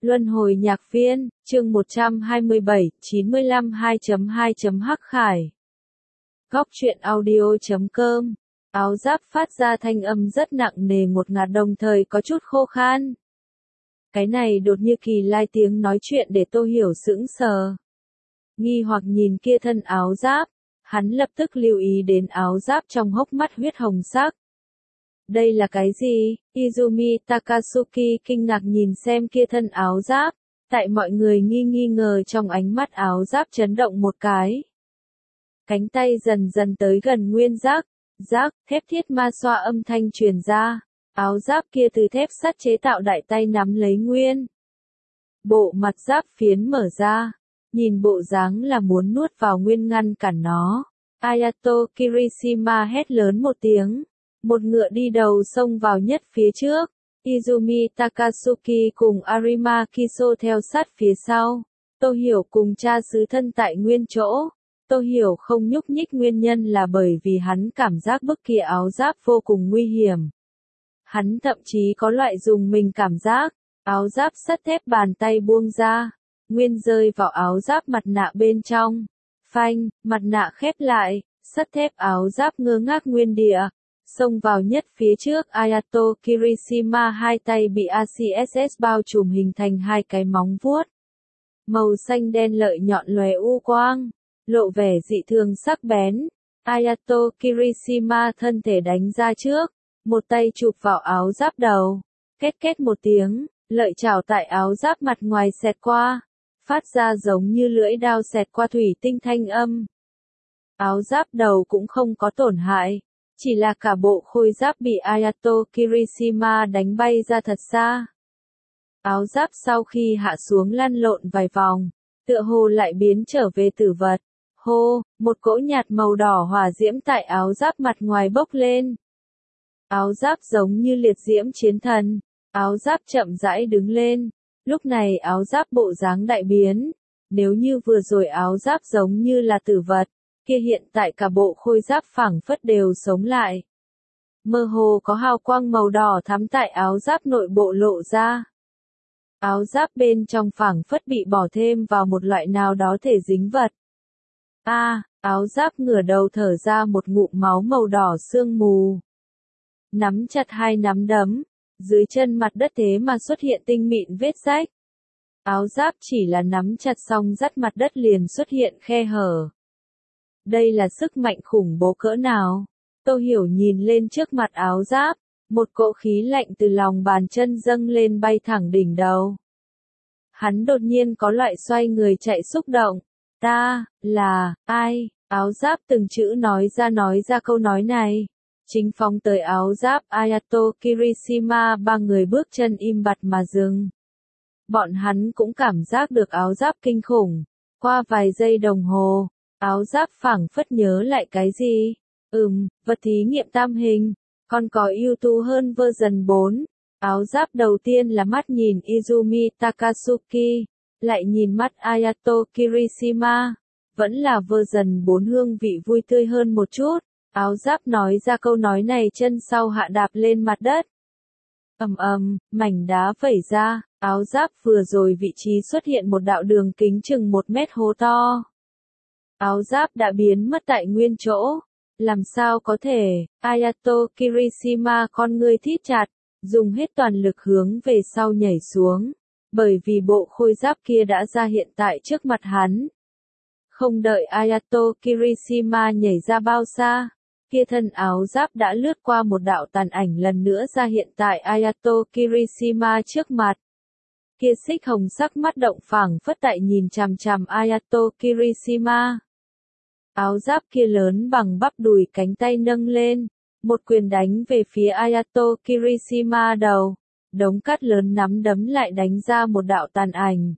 Luân hồi nhạc viên, chương 127, 95 2.2. Hắc Khải. Góc truyện audio.com. Áo giáp phát ra thanh âm rất nặng nề ngột ngạt đồng thời có chút khô khan. Cái này đột như kỳ lai tiếng nói chuyện để Tô Hiểu sững sờ. Nghi hoặc nhìn kia thân áo giáp, hắn lập tức lưu ý đến áo giáp trong hốc mắt huyết hồng sắc. Đây là cái gì? Izumi Takasuki kinh ngạc nhìn xem kia thân áo giáp, tại mọi người nghi ngờ trong ánh mắt áo giáp chấn động một cái. Cánh tay dần dần tới gần nguyên giác, thép thiết ma xoa âm thanh truyền ra, áo giáp kia từ thép sắt chế tạo đại tay nắm lấy nguyên. Bộ mặt giáp phiến mở ra, nhìn bộ dáng là muốn nuốt vào nguyên ngăn cản nó. Ayato Kirishima hét lớn một tiếng. Một ngựa đi đầu xông vào nhất phía trước, Izumi Takasuki cùng Arima Kiso theo sát phía sau. Tô Hiểu cùng cha xứ thân tại nguyên chỗ. Tô Hiểu không nhúc nhích nguyên nhân là bởi vì hắn cảm giác bức kia áo giáp vô cùng nguy hiểm. Hắn thậm chí có loại dùng mình cảm giác, áo giáp sắt thép bàn tay buông ra, nguyên rơi vào áo giáp mặt nạ bên trong. Phanh, mặt nạ khép lại, sắt thép áo giáp ngơ ngác nguyên địa. Xông vào nhất phía trước Ayato Kirishima hai tay bị ACSS bao trùm hình thành hai cái móng vuốt. Màu xanh đen lợi nhọn lóe u quang, lộ vẻ dị thường sắc bén. Ayato Kirishima thân thể đánh ra trước, một tay chụp vào áo giáp đầu. Két két một tiếng, lợi chảo tại áo giáp mặt ngoài xẹt qua, phát ra giống như lưỡi dao xẹt qua thủy tinh thanh âm. Áo giáp đầu cũng không có tổn hại. Chỉ là cả bộ khôi giáp bị Ayato Kirishima đánh bay ra thật xa. Áo giáp sau khi hạ xuống lăn lộn vài vòng, tựa hồ lại biến trở về tử vật. Hô, một cỗ nhạt màu đỏ hỏa diễm tại áo giáp mặt ngoài bốc lên. Áo giáp giống như liệt diễm chiến thần, áo giáp chậm rãi đứng lên. Lúc này áo giáp bộ dáng đại biến. Nếu như vừa rồi áo giáp giống như là tử vật, kia hiện tại cả bộ khôi giáp phảng phất đều sống lại. Mơ hồ có hào quang màu đỏ thắm tại áo giáp nội bộ lộ ra. Áo giáp bên trong phảng phất bị bỏ thêm vào một loại nào đó thể dính vật. Áo giáp ngửa đầu thở ra một ngụm máu màu đỏ sương mù. Nắm chặt hai nắm đấm, dưới chân mặt đất thế mà xuất hiện tinh mịn vết rách. Áo giáp chỉ là nắm chặt xong dắt mặt đất liền xuất hiện khe hở. Đây là sức mạnh khủng bố cỡ nào? Tô Hiểu nhìn lên trước mặt áo giáp, một cỗ khí lạnh từ lòng bàn chân dâng lên bay thẳng đỉnh đầu. Hắn đột nhiên có loại xoay người chạy xúc động. Ta, là, ai? Áo giáp từng chữ nói ra câu nói này. Chính phóng tới áo giáp Ayato Kirishima ba người bước chân im bặt mà dừng. Bọn hắn cũng cảm giác được áo giáp kinh khủng. Qua vài giây đồng hồ. Áo giáp phảng phất nhớ lại cái gì? Vật thí nghiệm tam hình, còn có ưu tú hơn version 4. Áo giáp đầu tiên là mắt nhìn Izumi Takasuki, lại nhìn mắt Ayato Kirishima. Vẫn là version 4 hương vị vui tươi hơn một chút. Áo giáp nói ra câu nói này chân sau hạ đạp lên mặt đất. Mảnh đá vẩy ra, áo giáp vừa rồi vị trí xuất hiện một đạo đường kính chừng 1 mét hố to. Áo giáp đã biến mất tại nguyên chỗ. Làm sao có thể? Ayato Kirishima con ngươi thít chặt, dùng hết toàn lực hướng về sau nhảy xuống. Bởi vì bộ khôi giáp kia đã ra hiện tại trước mặt hắn. Không đợi Ayato Kirishima nhảy ra bao xa, kia thân áo giáp đã lướt qua một đạo tàn ảnh lần nữa ra hiện tại Ayato Kirishima trước mặt. Kia xích hồng sắc mắt động phảng phất tại nhìn chằm chằm Ayato Kirishima. Áo giáp kia lớn bằng bắp đùi cánh tay nâng lên, một quyền đánh về phía Ayato Kirishima đầu, đống cát lớn nắm đấm lại đánh ra một đạo tàn ảnh.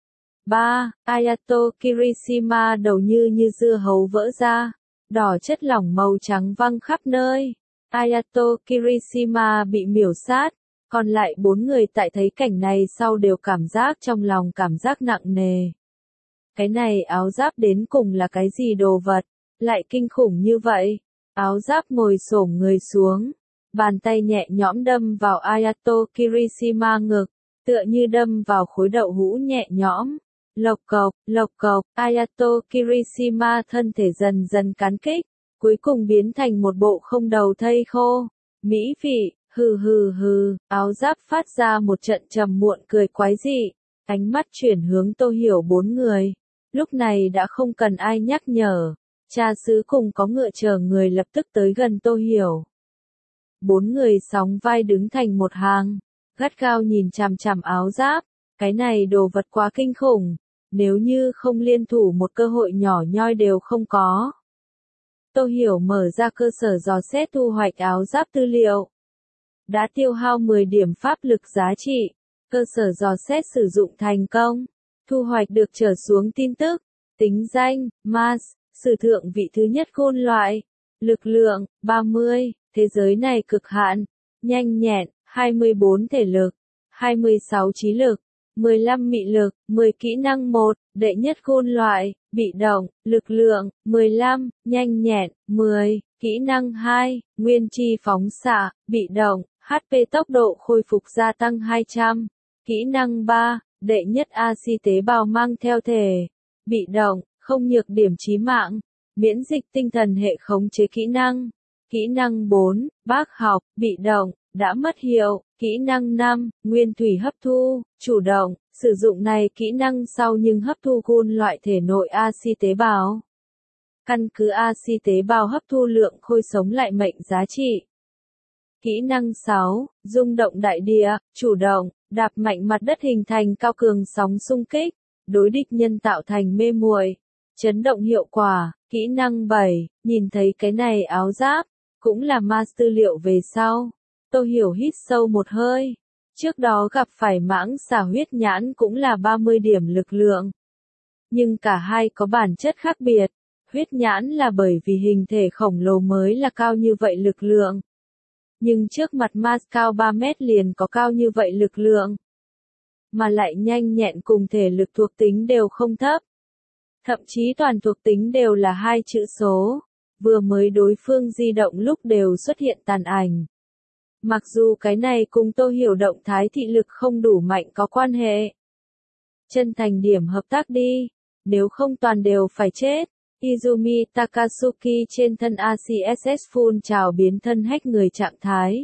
Ayato Kirishima đầu như dưa hấu vỡ ra, đỏ chất lỏng màu trắng văng khắp nơi. Ayato Kirishima bị miểu sát, còn lại 4 người tại thấy cảnh này sau đều cảm giác trong lòng cảm giác nặng nề. Cái này áo giáp đến cùng là cái gì đồ vật, lại kinh khủng như vậy? Áo giáp ngồi xổm người xuống, bàn tay nhẹ nhõm đâm vào Ayato Kirishima ngực, tựa như đâm vào khối đậu hũ nhẹ nhõm. Lộc cộc, Ayato Kirishima thân thể dần dần cắn kích, cuối cùng biến thành một bộ không đầu thây khô. Mỹ vị, hừ, áo giáp phát ra một trận trầm muộn cười quái dị, ánh mắt chuyển hướng Tô Hiểu bốn người. Lúc này đã không cần ai nhắc nhở, cha xứ cùng có ngựa chờ người lập tức tới gần Tô Hiểu. Bốn người sóng vai đứng thành một hàng, gắt gao nhìn chằm chằm áo giáp, cái này đồ vật quá kinh khủng, nếu như không liên thủ một cơ hội nhỏ nhoi đều không có. Tô Hiểu mở ra cơ sở dò xét thu hoạch áo giáp tư liệu. Đã tiêu hao 10 điểm pháp lực giá trị, cơ sở dò xét sử dụng thành công, thu hoạch được trở xuống tin tức, tính danh, Mars, sử thượng vị thứ nhất khôn loại, lực lượng, 30, thế giới này cực hạn, nhanh nhẹn, 24 thể lực, 26 trí lực, 15 mị lực, 10 kỹ năng 1, đệ nhất khôn loại, bị động, lực lượng, 15, nhanh nhẹn, 10, kỹ năng 2, nguyên chi phóng xạ, bị động, HP tốc độ khôi phục gia tăng 200, kỹ năng 3, đệ nhất AC tế bào mang theo thể, bị động, không nhược điểm chí mạng, miễn dịch tinh thần hệ khống chế kỹ năng 4, bác học, bị động, đã mất hiệu, kỹ năng 5, nguyên thủy hấp thu, chủ động, sử dụng này kỹ năng sau nhưng hấp thu gun loại thể nội AC tế bào. Căn cứ AC tế bào hấp thu lượng khôi sống lại mệnh giá trị. Kỹ năng 6, rung động đại địa, chủ động, đạp mạnh mặt đất hình thành cao cường sóng xung kích, đối địch nhân tạo thành mê muội, chấn động hiệu quả, kỹ năng 7, nhìn thấy cái này áo giáp, cũng là Mars tư liệu về sau. Tô Hiểu hít sâu một hơi, trước đó gặp phải mãng xà huyết nhãn cũng là 30 điểm lực lượng. Nhưng cả hai có bản chất khác biệt, huyết nhãn là bởi vì hình thể khổng lồ mới là cao như vậy lực lượng. Nhưng trước mặt Mars cao 3 mét liền có cao như vậy lực lượng. Mà lại nhanh nhẹn cùng thể lực thuộc tính đều không thấp. Thậm chí toàn thuộc tính đều là 2 chữ số. Vừa mới đối phương di động lúc đều xuất hiện tàn ảnh. Mặc dù cái này cùng Tô Hiểu động thái thị lực không đủ mạnh có quan hệ. Chân thành điểm hợp tác đi, nếu không toàn đều phải chết. Izumi Takasuki trên thân ACSS phun trào biến thân hách người trạng thái.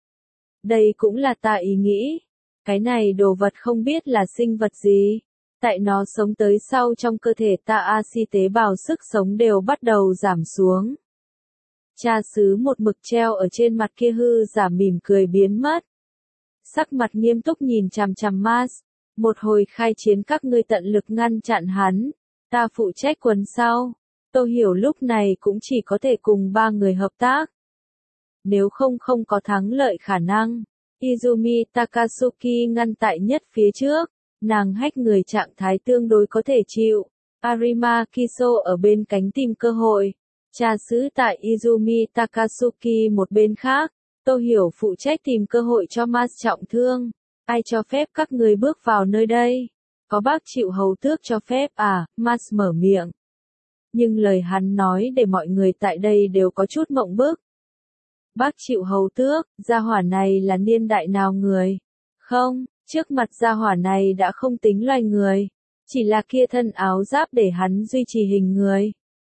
Đây cũng là ta ý nghĩ. Cái này đồ vật không biết là sinh vật gì. Tại nó sống tới sau trong cơ thể ta AC tế bào sức sống đều bắt đầu giảm xuống. Cha xứ một mực treo ở trên mặt kia hư giả mỉm cười biến mất. Sắc mặt nghiêm túc nhìn chằm chằm Mars. Một hồi khai chiến các ngươi tận lực ngăn chặn hắn. Ta phụ trách quần sau. Tô Hiểu lúc này cũng chỉ có thể cùng 3 người hợp tác. Nếu không có thắng lợi khả năng. Izumi Takasuki ngăn tại nhất phía trước. Nàng hách người trạng thái tương đối có thể chịu. Arima Kiso ở bên cánh tìm cơ hội. Cha xứ tại Izumi Takasuki một bên khác. Tô Hiểu phụ trách tìm cơ hội cho Mars trọng thương. Ai cho phép các người bước vào nơi đây? Có bác chịu hầu tước cho phép à? Mars mở miệng. Nhưng lời hắn nói để mọi người tại đây đều có chút mộng bức. Bác chịu hầu tước, gia hỏa này là niên đại nào người? Không, trước mặt gia hỏa này đã không tính loài người. Chỉ là kia thân áo giáp để hắn duy trì hình người.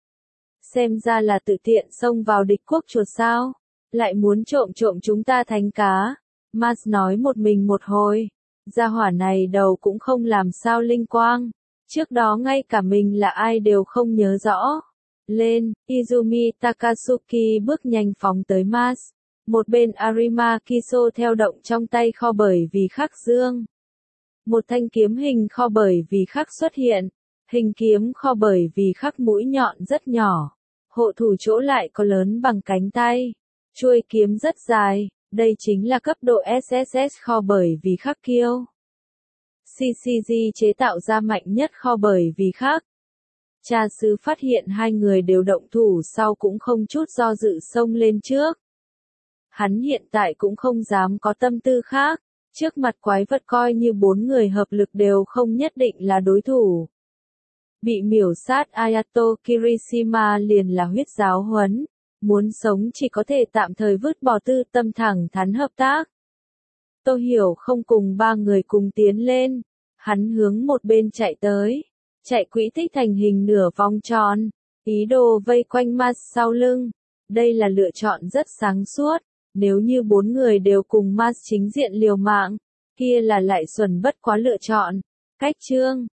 Xem ra là tự tiện xông vào địch quốc chuột sao? Lại muốn trộm chúng ta thánh cá. Mars nói một mình một hồi. Gia hỏa này đầu cũng không làm sao linh quang. Trước đó ngay cả mình là ai đều không nhớ rõ. Lên, Izumi Takasuki bước nhanh phóng tới Mars. Một bên Arima Kiso theo động trong tay kho bởi vì khắc dương. Một thanh kiếm hình kho bởi vì khắc xuất hiện. Hình kiếm kho bởi vì khắc mũi nhọn rất nhỏ. Hộ thủ chỗ lại có lớn bằng cánh tay. Chuôi kiếm rất dài. Đây chính là cấp độ SSS kho bởi vì khắc kiêu. CCG chế tạo ra mạnh nhất kho bởi vì khác. Cha xứ phát hiện hai người đều động thủ sau cũng không chút do dự xông lên trước. Hắn hiện tại cũng không dám có tâm tư khác. Trước mặt quái vật coi như 4 người hợp lực đều không nhất định là đối thủ. Bị miểu sát Ayato Kirishima liền là huyết giáo huấn. Muốn sống chỉ có thể tạm thời vứt bỏ tư tâm thẳng thắn hợp tác. Tô Hiểu không cùng ba người cùng tiến lên. Hắn hướng một bên chạy tới. Chạy quỹ tích thành hình nửa vòng tròn. Ý đồ vây quanh Mars sau lưng. Đây là lựa chọn rất sáng suốt. Nếu như 4 người đều cùng Mars chính diện liều mạng, kia là lại xuẩn bất quá lựa chọn. Cách chương